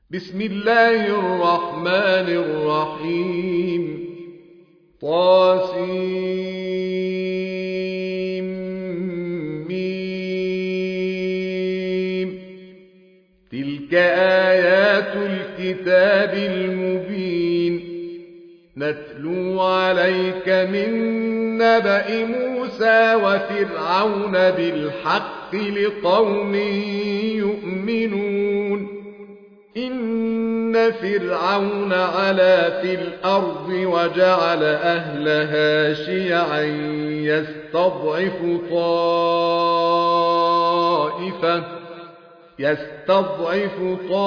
بسم الله الرحمن الرحيم طاسيم تلك آيات الكتاب المبين نتلو عليك من نبأ موسى وفرعون بالحق لقوم يؤمنون إن فرعون علا في الأرض وجعل أهلها شيعا يستضعف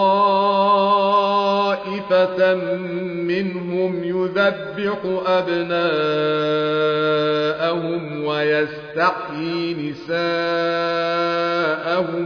طائفة منهم يذبح أبناءهم ويستحيي نساءهم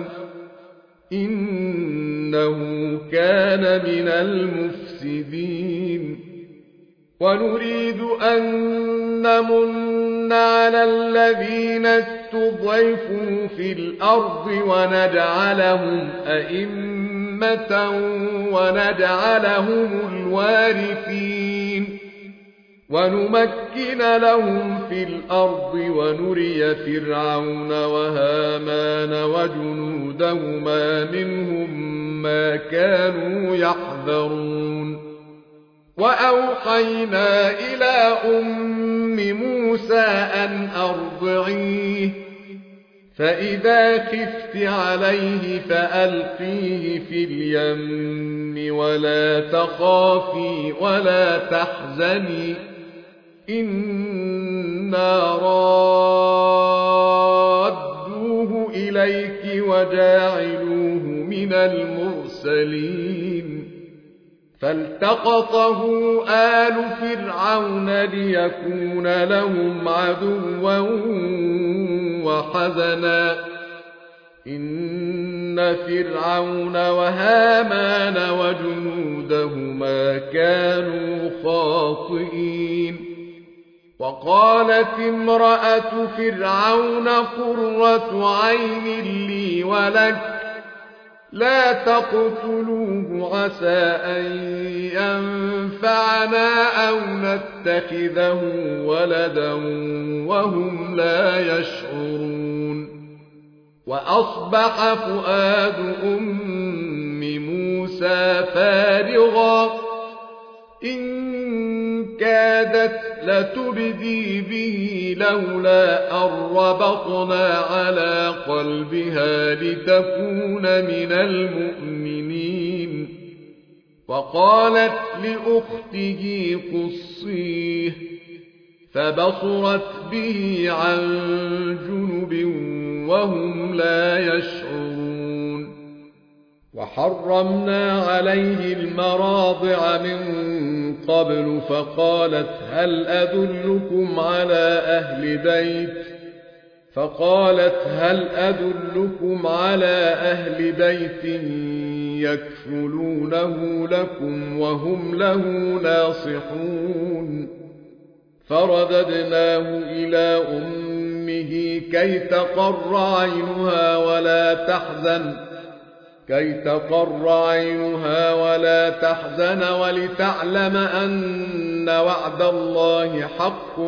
إنه كان من المفسدين ونريد أن نمن على الذين استضعفوا في الأرض ونجعلهم أئمة ونجعلهم الوارثين ونمكن لهم في الأرض ونري فرعون وهامان وجنودهما منهم ما كانوا يحذرون وأوحينا إلى أم موسى أن أرضعيه فإذا خفت عليه فألقيه في اليم ولا تخافي ولا تحزني إنا رادوه إليك وجاعلوه من المرسلين فالتقطه آل فرعون ليكون لهم عدوا وحزنا إن فرعون وهامان وجنودهما كانوا خاطئين وقالت امرأة فرعون قرة عين لي ولك لا تقتلوه عسى أن ينفعنا أو نتخذه ولدا وهم لا يشعرون وأصبح فؤاد أم موسى فارغا إن كادت لتبدي به لولا أن ربطنا على قلبها لتكون من المؤمنين وقالت لأخته قصيه فبصرت به عن جنب وهم لا يشعرون وحرمنا عليه المراضع من قبل فقالت هل أدلكم على أهل بيت يكفلونه لكم وهم له ناصحون فرددناه إلى أمه كي تقر عينها ولا تحزن ولتعلم أن وعد الله حق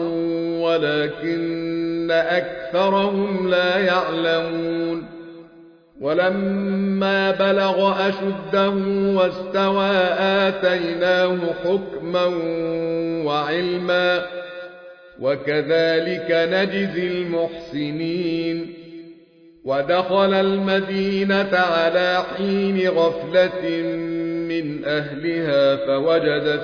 ولكن أكثرهم لا يعلمون ولما بلغ أشده واستوى آتيناه حكما وعلما وكذلك نجزي المحسنين ودخل المدينة على حين غفلة من أهلها فوجد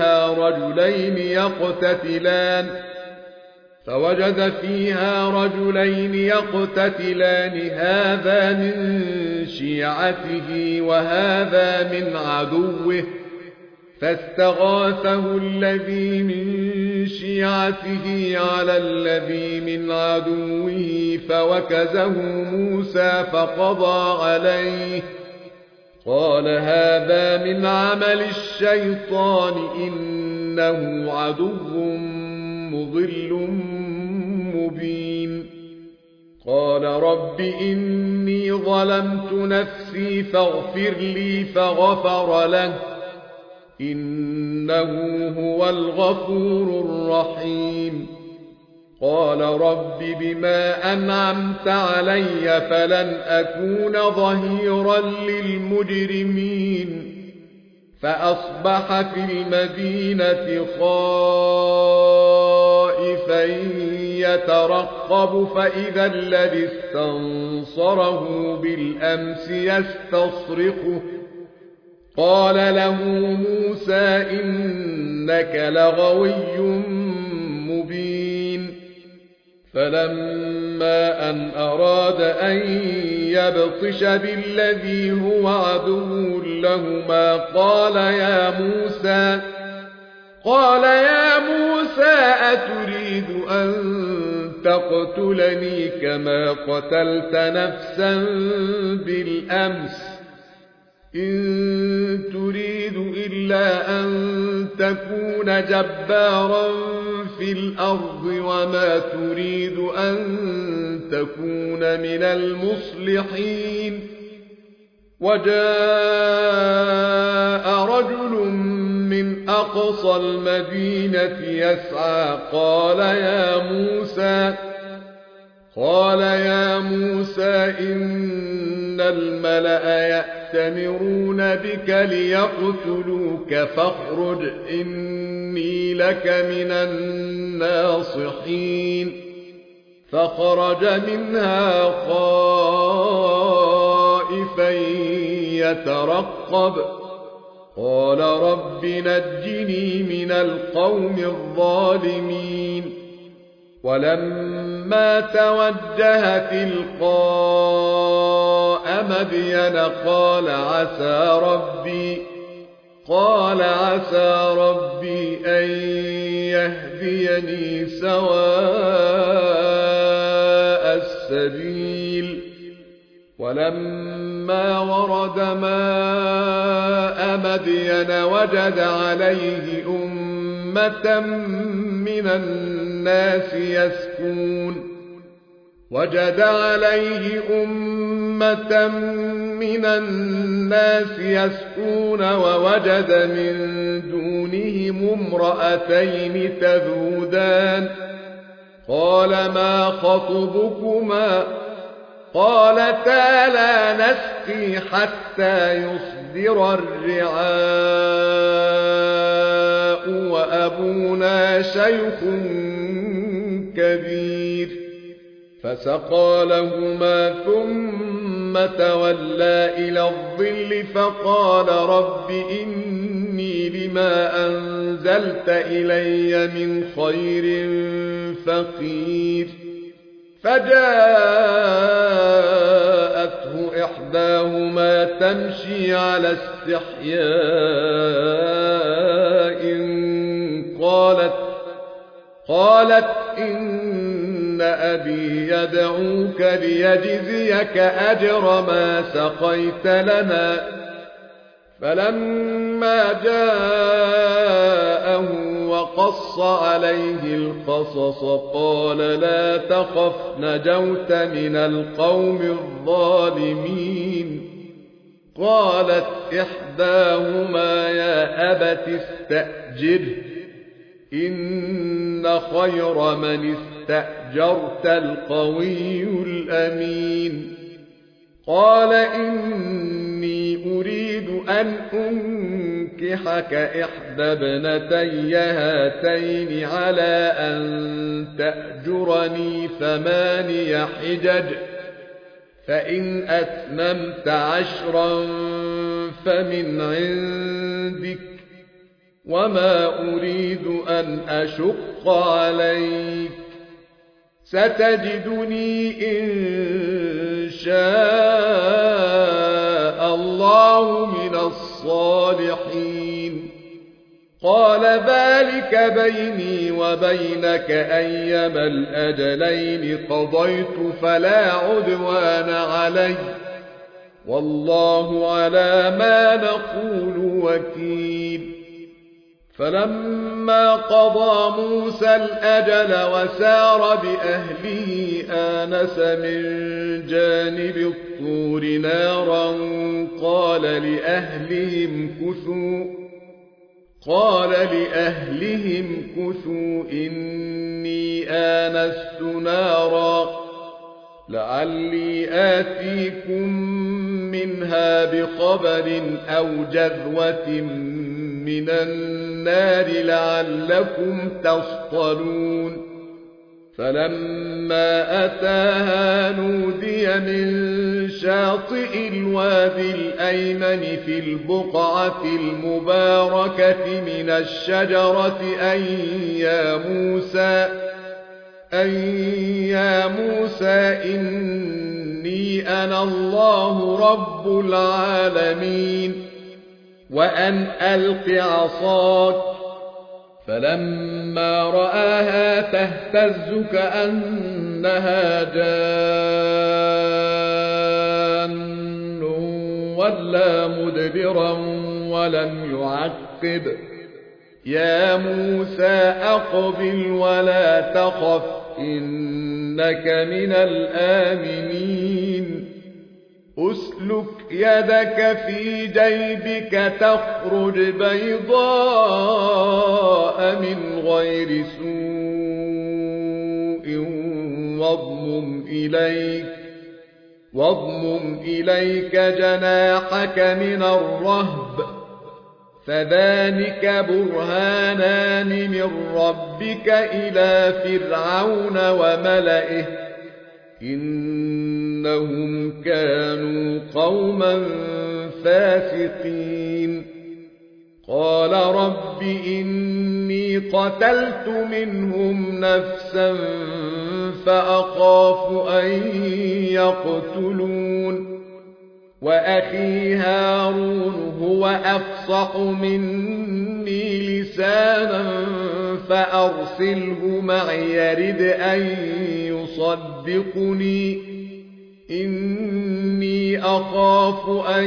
فيها رجلين يقتتلان هذا من شيعته وهذا من عدوه فاستغاثه الذي من شيعته على الذي من عدوه فوكزه موسى فقضى عليه قال هذا من عمل الشيطان إنه عدو مضل مبين قال رب إني ظلمت نفسي فاغفر لي فغفر له إنه هو الغفور الرحيم قال رب بما أنعمت علي فلن أكون ظهيرا للمجرمين فأصبح في المدينة خائفا يترقب فإذا الذي استنصره بالأمس يستصرخه قال له موسى إنك لغوي مبين فلما أن أراد أن يبطش بالذي هو عدو لهما قال يا موسى أتريد أن تقتلني كما قتلت نفسا بالأمس إن تريد إلا أن تكون جبارا في الأرض وما تريد أن تكون من المصلحين وجاء رجل من أقصى المدينة يسعى قال يا موسى إن الملأ يأتمرون بك ليقتلوك فاخرج إني لك من الناصحين فخرج منها خائفا يترقب قال رب نجني من القوم الظالمين ولما توجه تلقاء مدين قال عسى ربي أن يهديني سواء السبيل ولما ورد ماء مدين وجد عليه أمة من الناس يسكون ووجد من دونهم امرأتين تذودان قال ما خطبكما قالتا لا نسقي حتى يصدر الرعاء وأبونا شيخ كبير فسقى لهما ثم تولى إلى الظل فقال رب إني لما أنزلت إلي من خير فقير فجاءته إحداهما تمشي على استحياء قالت إن أبي يدعوك ليجزيك أجر ما سقيت لنا فلما جاءه وقص عليه القصص قال لا تخف نجوت من القوم الظالمين قالت إحداهما يا أبت استأجره إن خير من استأجرت القوي الأمين قال إني أريد أن أنكحك إحدى ابنتي هاتين على أن تأجرني 8 حجج فإن أتممت 10 فمن عندك وما أريد أن أشق عليك ستجدني إن شاء الله من الصالحين قال ذلك بيني وبينك أيما الأجلين قضيت فلا عدوان علي والله على ما نقول وكيل فلما قضى موسى الأجل وسار بأهله آنس من جانب الطور نارا قال لأهلهم كثوا إني آنست نارا لعلي آتيكم منها بخبر أو جذوة من النار لعلكم تصطلون فلما أتاها نودي من شاطئ الوادي الأيمن في البقعة المباركة من الشجرة أن يا موسى إني أنا الله رب العالمين وأن ألق عصاك فلما رآها تهتز كأنها جان ولا مدبرا ولم يعقب يا موسى أقبل ولا تخف إنك من الآمنين أسلك يدك في جيبك تخرج بيضاء من غير سوء واضمم إليك جناحك من الرهب فذلك برهانان من ربك إلى فرعون وملئه إنهم كانوا قوما فاسقين قال رب إني قتلت منهم نفسا فأخاف أن يقتلون وأخي هارون هو أفصح مني لسانا فأرسله معي يرد أن يصدقني إني أخاف أن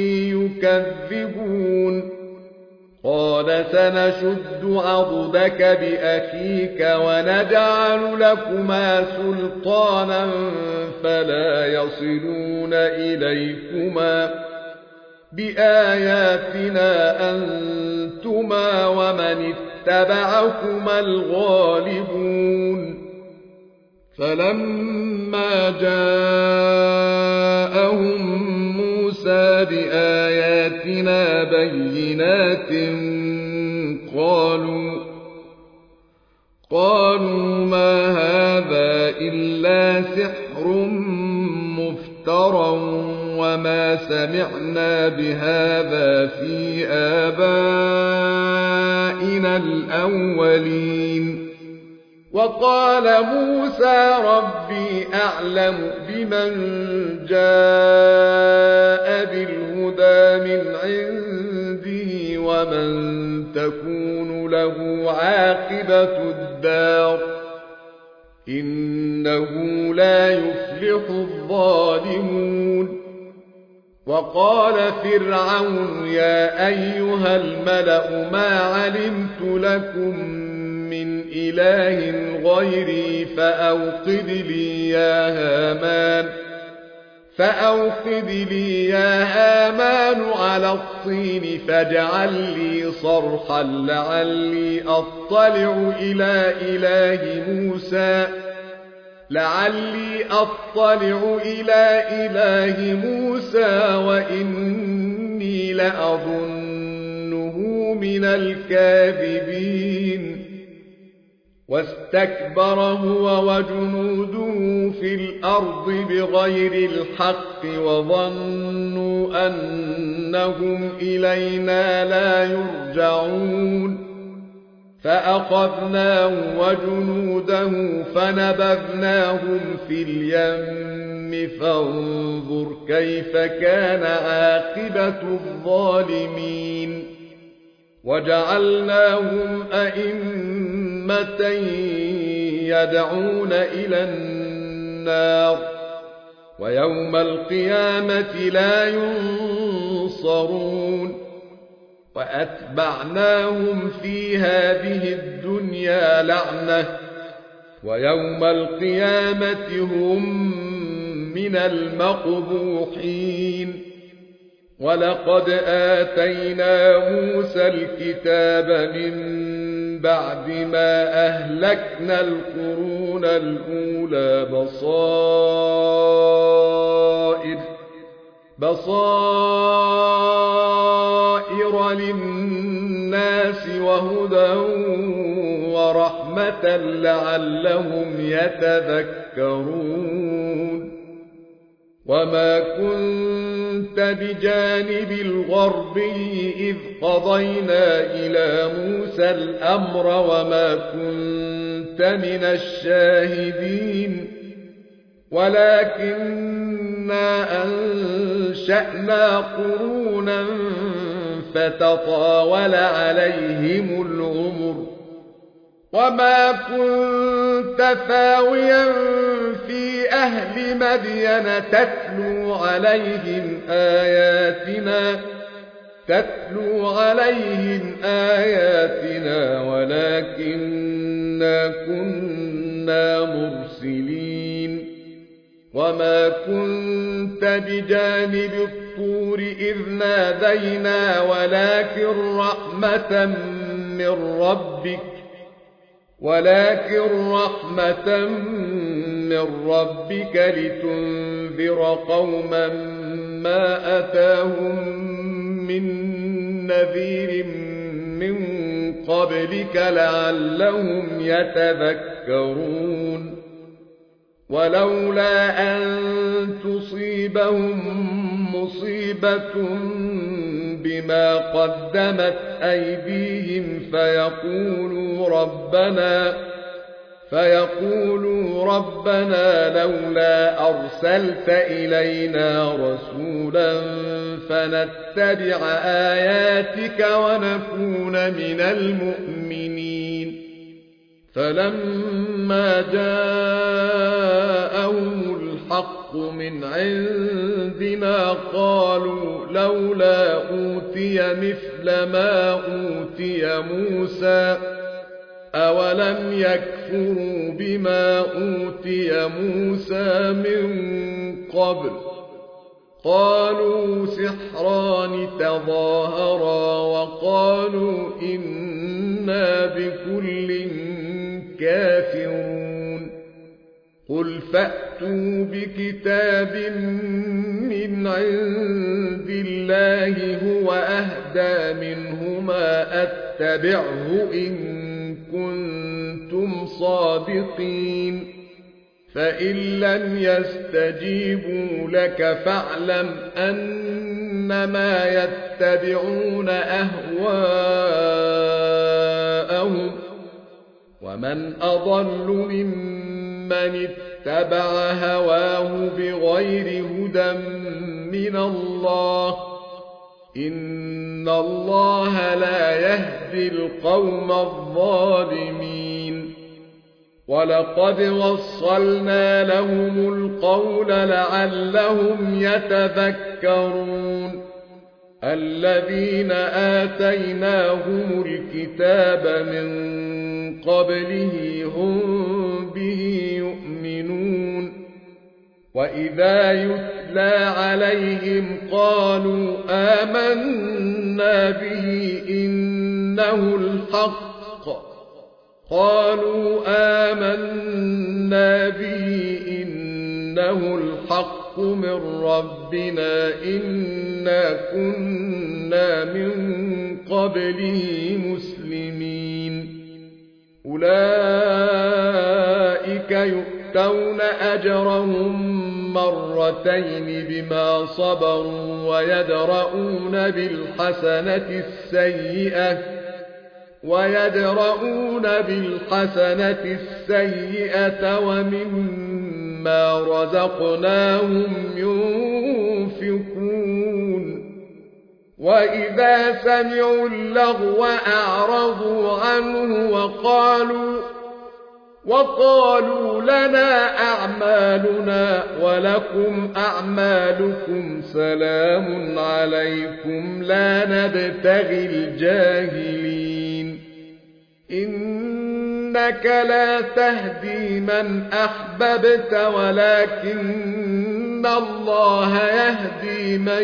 يكذبون قال سنشد عضدك بأخيك ونجعل لكما سلطانا فلا يصلون إليكما بآياتنا أنتما ومن اتبعكما الغالبون فلما جاءهم موسى بآياتنا بينات قالوا ما هذا إلا سحر مفترى وما سمعنا بهذا في آبائنا الأولين وقال موسى ربي أعلم بمن جاء بالهدى من عنده ومن تكون له عاقبة الدار إنه لا يفلح الظالمون وقال فرعون يا أيها الملأ ما علمت لكم من إله غيري فأوقد لي يا هامان على الطين فاجعل لي صرحا لعلي أطلع إلى إله موسى وإني لأظنه من الكاذبين واستكبر هو وجنوده في الأرض بغير الحق وظنوا أنهم إلينا لا يرجعون فأخذناه وجنوده فنبذناهم في اليم فانظر كيف كان عاقبة الظالمين وجعلناهم أئمة يدعون إلى النار ويوم القيامة لا ينصرون وأتبعناهم في هذه الدنيا لعنة ويوم القيامة هم من المقبوحين ولقد آتينا موسى الكتاب من بعد ما أهلكنا القرون الأولى بصائر للناس وهدى ورحمة لعلهم يتذكرون وما كنت بجانب الغربي إذ قضينا إلى موسى الأمر وما كنت من الشاهدين ولكننا أنشأنا قرونا فتطاول عليهم العمر وما كنت ثاويا في أهل مدين تتلو عليهم آياتنا ولكننا كنا مرسلين وما كنت بجانب الطور إذ نادينا ولكن رحمة من ربك لتنذر قوما ما أتاهم من نذير من قبلك لعلهم يتذكرون ولولا أن تصيبهم مصيبة بما قدمت أيديهم فيقولوا ربنا لولا أرسلت إلينا رسولا فنتبع آياتك ونكون من المؤمنين فلما جاءهم الحق من عندنا قالوا لولا أوتي مثل ما أوتي موسى أولم يكفروا بما أوتي موسى من قبل قالوا سحران تظاهرا وقالوا إنا بكل كافرون قل فأتوا بكتاب من عند الله هو أهدى منهما أتبعه إن كنتم صادقين فإن لم يستجيبوا لك فاعلم أنما يتبعون أهواءهم ومن أضل ممن اتبع هواه بغير هدى من الله إن الله لا يهدي القوم الظالمين ولقد وصلنا لهم القول لعلهم يتذكرون الذين آتيناهم الكتاب من قبله هم به يؤمنون وإذا يتلى عليهم قالوا آمنا به إنه الحق من ربنا إنا كنا من قبله مسلمين أولئك يؤتون أجرهم مرتين بما صبروا ويدرؤون بالحسنة السيئة ومما رزقناهم ينفقون وإذا سمعوا اللغو أعرضوا عنه وقالوا لنا أعمالنا ولكم أعمالكم سلام عليكم لا نبتغي الجاهلين إنك لا تهدي من أحببت ولكن الله يهدي من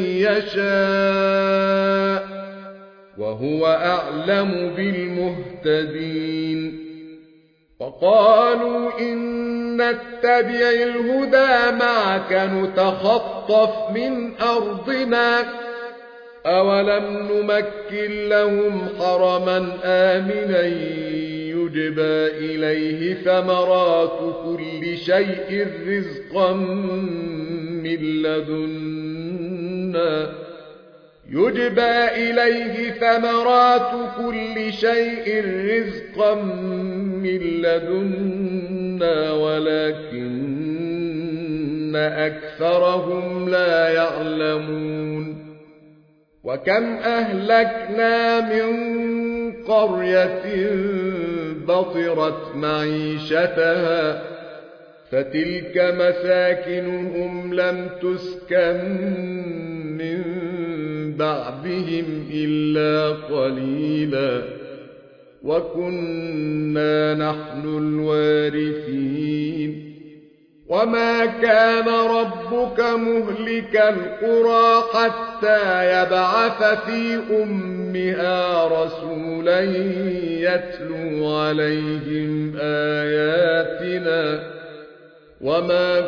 يشاء وهو أعلم بالمهتدين وقالوا إن نتبع الهدى معك نتخطف من أرضنا أولم نمكن لهم حرما آمنا يجبى إليه ثمرات كل شيء رزقا من لدنا ولكن أكثرهم لا يعلمون وكم أهلكنا من قرية بطرت معيشتها فتلك مساكنهم لم تسكن من بعدهم إلا قليلا وكنا نحن الوارثين وما كان ربك مهلك القرى حتى يبعث في أمها رسولا يتلو عليهم آياتنا وما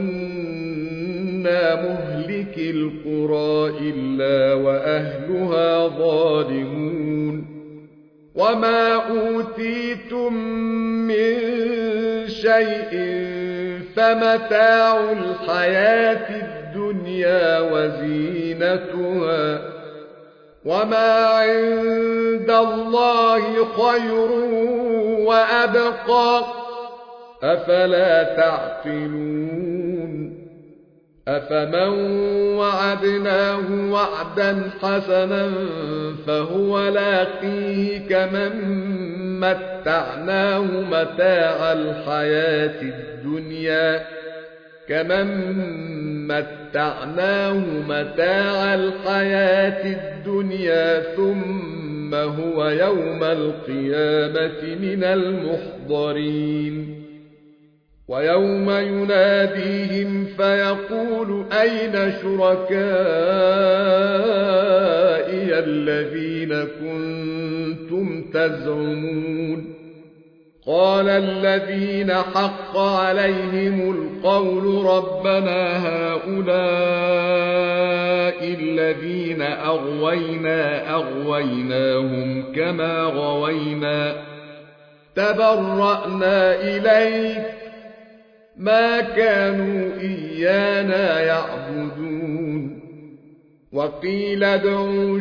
كنا مهلك القرى إلا وأهلها ظالمون وما أوتيتم من شيء فمتاع الحياة الدنيا وزينتها وما عند الله خير وأبقى أفلا تعقلون أفمن وعدناه وعدا حسنا فهو لاقيه كمن متعناه متاع الحياة الدنيا ثم هو يوم القيامة من المحضرين ويوم يناديهم فيقول أين شركائي الذين كنتم تزعمون قال الذين حق عليهم القول ربنا هؤلاء الذين أغويناهم كما غوينا تبرأنا إليك ما كانوا إيانا يعبدون وقيل ادعوا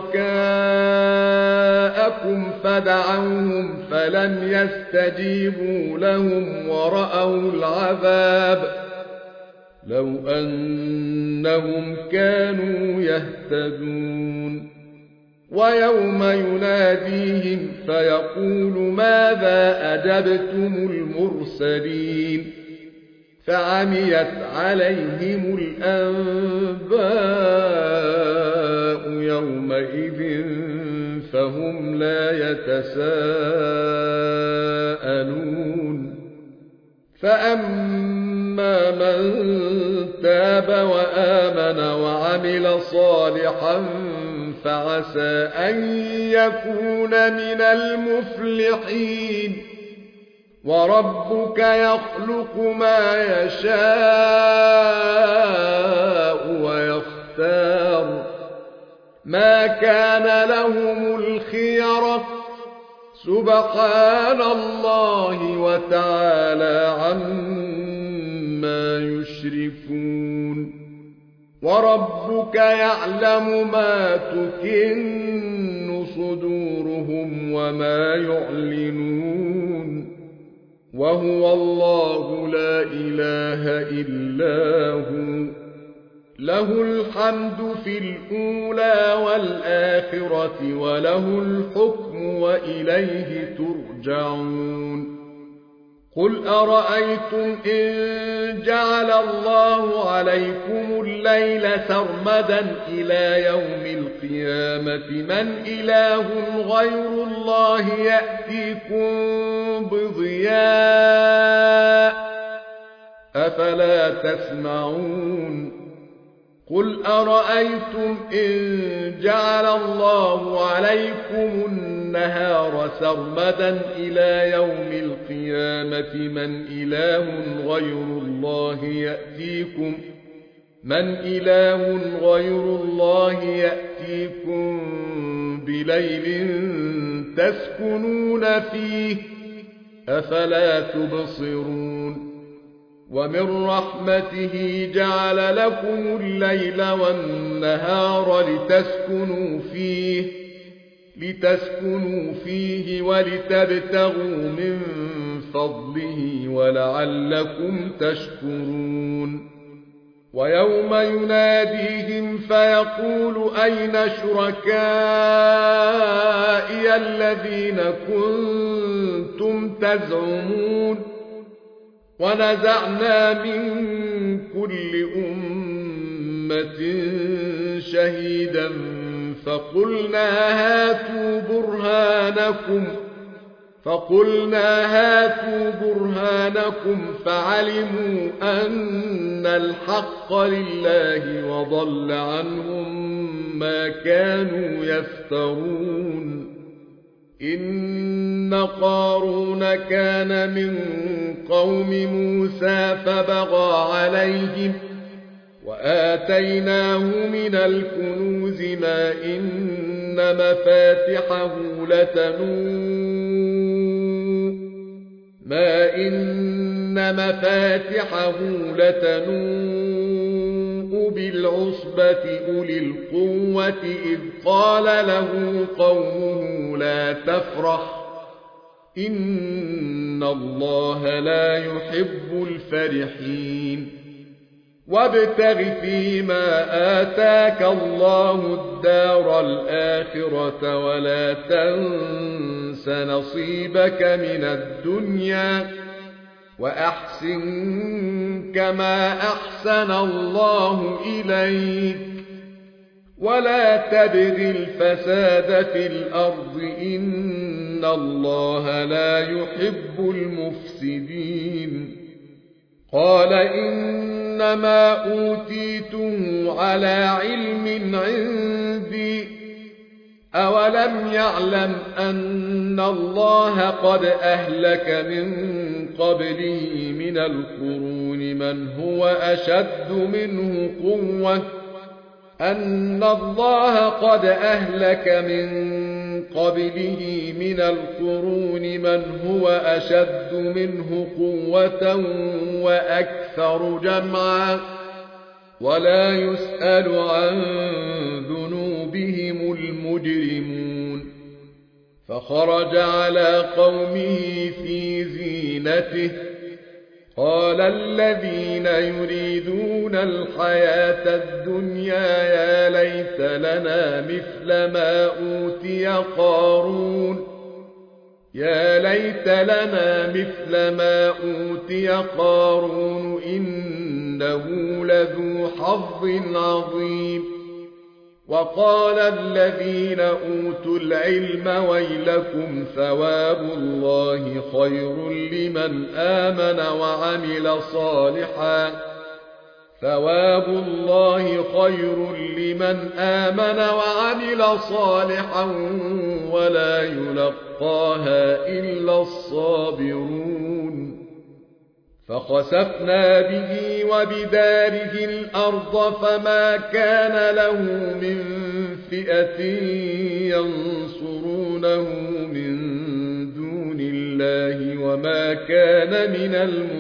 شركاءكم فدعوهم فلم يستجيبوا لهم ورأوا العذاب لو أنهم كانوا يهتدون ويوم يناديهم فيقول ماذا أجبتم المرسلين فعميت عليهم الأنباء يومئذ فهم لا يتساءلون فأما من تاب وآمن وعمل صالحا فعسى أن يكون من المفلحين وربك يخلق ما يشاء ويختار ما كان لهم الخيرة سبحان الله وتعالى عما يشركون وربك يعلم ما تكن صدورهم وما يعلنون وهو الله لا إله إلا هو له الحمد في الأولى والآخرة وله الحكم وإليه ترجعون قل أرأيتم إن جعل الله عليكم الليل سرمدا إلى يوم القيامة من إله غير الله يأتيكم بضياء أفلا تسمعون قل أرأيتم إن جعل الله عليكم النهار سرمدا إلى يوم القيامة من إله غير الله يأتيكم بليل تسكنون فيه أفلا تبصرون ومن رحمته جعل لكم الليل والنهار لتسكنوا فيه ولتبتغوا من فضله ولعلكم تشكرون ويوم يناديهم فيقول أين شركائي الذين كنتم تزعمون ونزعنا من كل أمة شهيدا فقلنا هاتوا برهانكم فعلموا أن الحق لله وضل عنهم ما كانوا يفترون إن قارون كان من قوم موسى فبغى عليهم وآتيناه من الكنوز ما إن مفاتحه لتنوء بالعصبة أولي القوة إذ قال له قومه لا تفرح إن الله لا يحب الفرحين وابتغ فيما آتاك الله الدار الآخرة ولا تنس نصيبك من الدنيا وأحسن كما أحسن الله إليك ولا تبغ الفساد في الأرض إن الله لا يحب المفسدين قال إنما أوتيته على علم عندي أولم يعلم أن الله قد أهلك من قبله من القرون من هو أشد منه قوة وأكثر جمعا ولا يسأل عن ذنوبهم المجرمون فخرج على قومه في زينته قال الذين يريدون الحياة الدنيا يا ليت لنا مثل ما أوتي قارون إنه لذو حظ عظيم وقال الذين أوتوا العلم ويلكم ثواب الله خير لمن آمن وعمل صالحا ولا يلقاها إلا الصابرون فخسفنا به وبداره الأرض فما كان له من فئة ينصرونه من دون الله وما كان من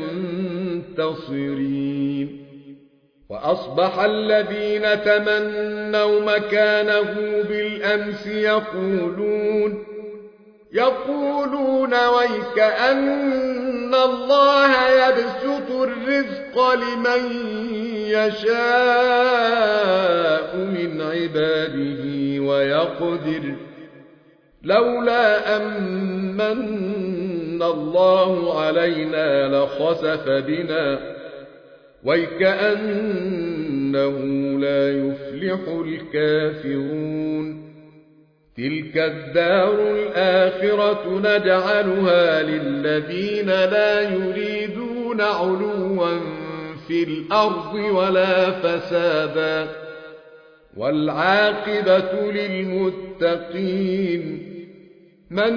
المنتصرين وأصبح الذين تمنوا مكانه بالأمس يقولون ويك أن الله يبسط الرزق لمن يشاء من عباده ويقدر لولا أمن الله علينا لخسف بنا وكأنه لا يفلح الكافرون تلك الدار الآخرة نجعلها للذين لا يريدون علوا في الأرض ولا فسادا والعاقبة للمتقين من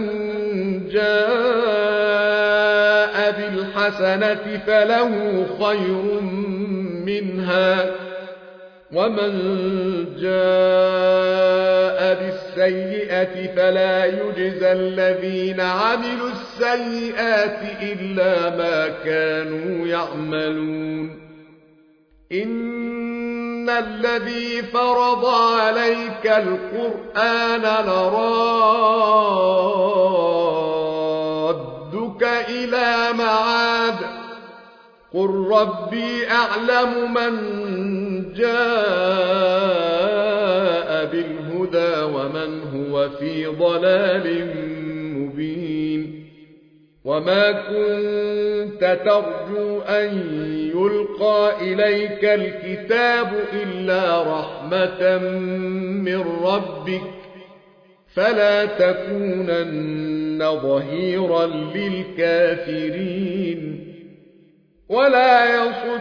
جاء بالحسنة فله خير منها ومن جاء بالسيئة فلا يجزى الذين عملوا السيئات إلا ما كانوا يعملون إن الذي فرض عليك القرآن لرادك إلى معاد قل ربي أعلم من جاء بالهدى ومن هو في ضلال مبين وما كنت ترجو أن يلقى إليك الكتاب إلا رحمة من ربك فلا تكونن ظهيرا للكافرين ولا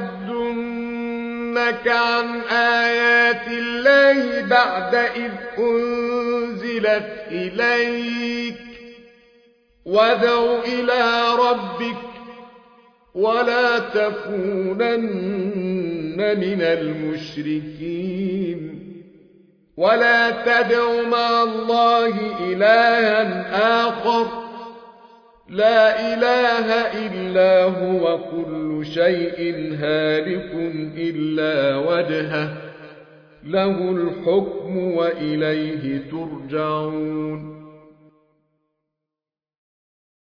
يصدنك عن آيات الله بعد إذ أنزلت إليك وادع إلى ربك ولا تكونن من المشركين ولا تدع مع الله إلها آخر لا إله إلا هو كل شيء هالك إلا وجهه له الحكم وإليه ترجعون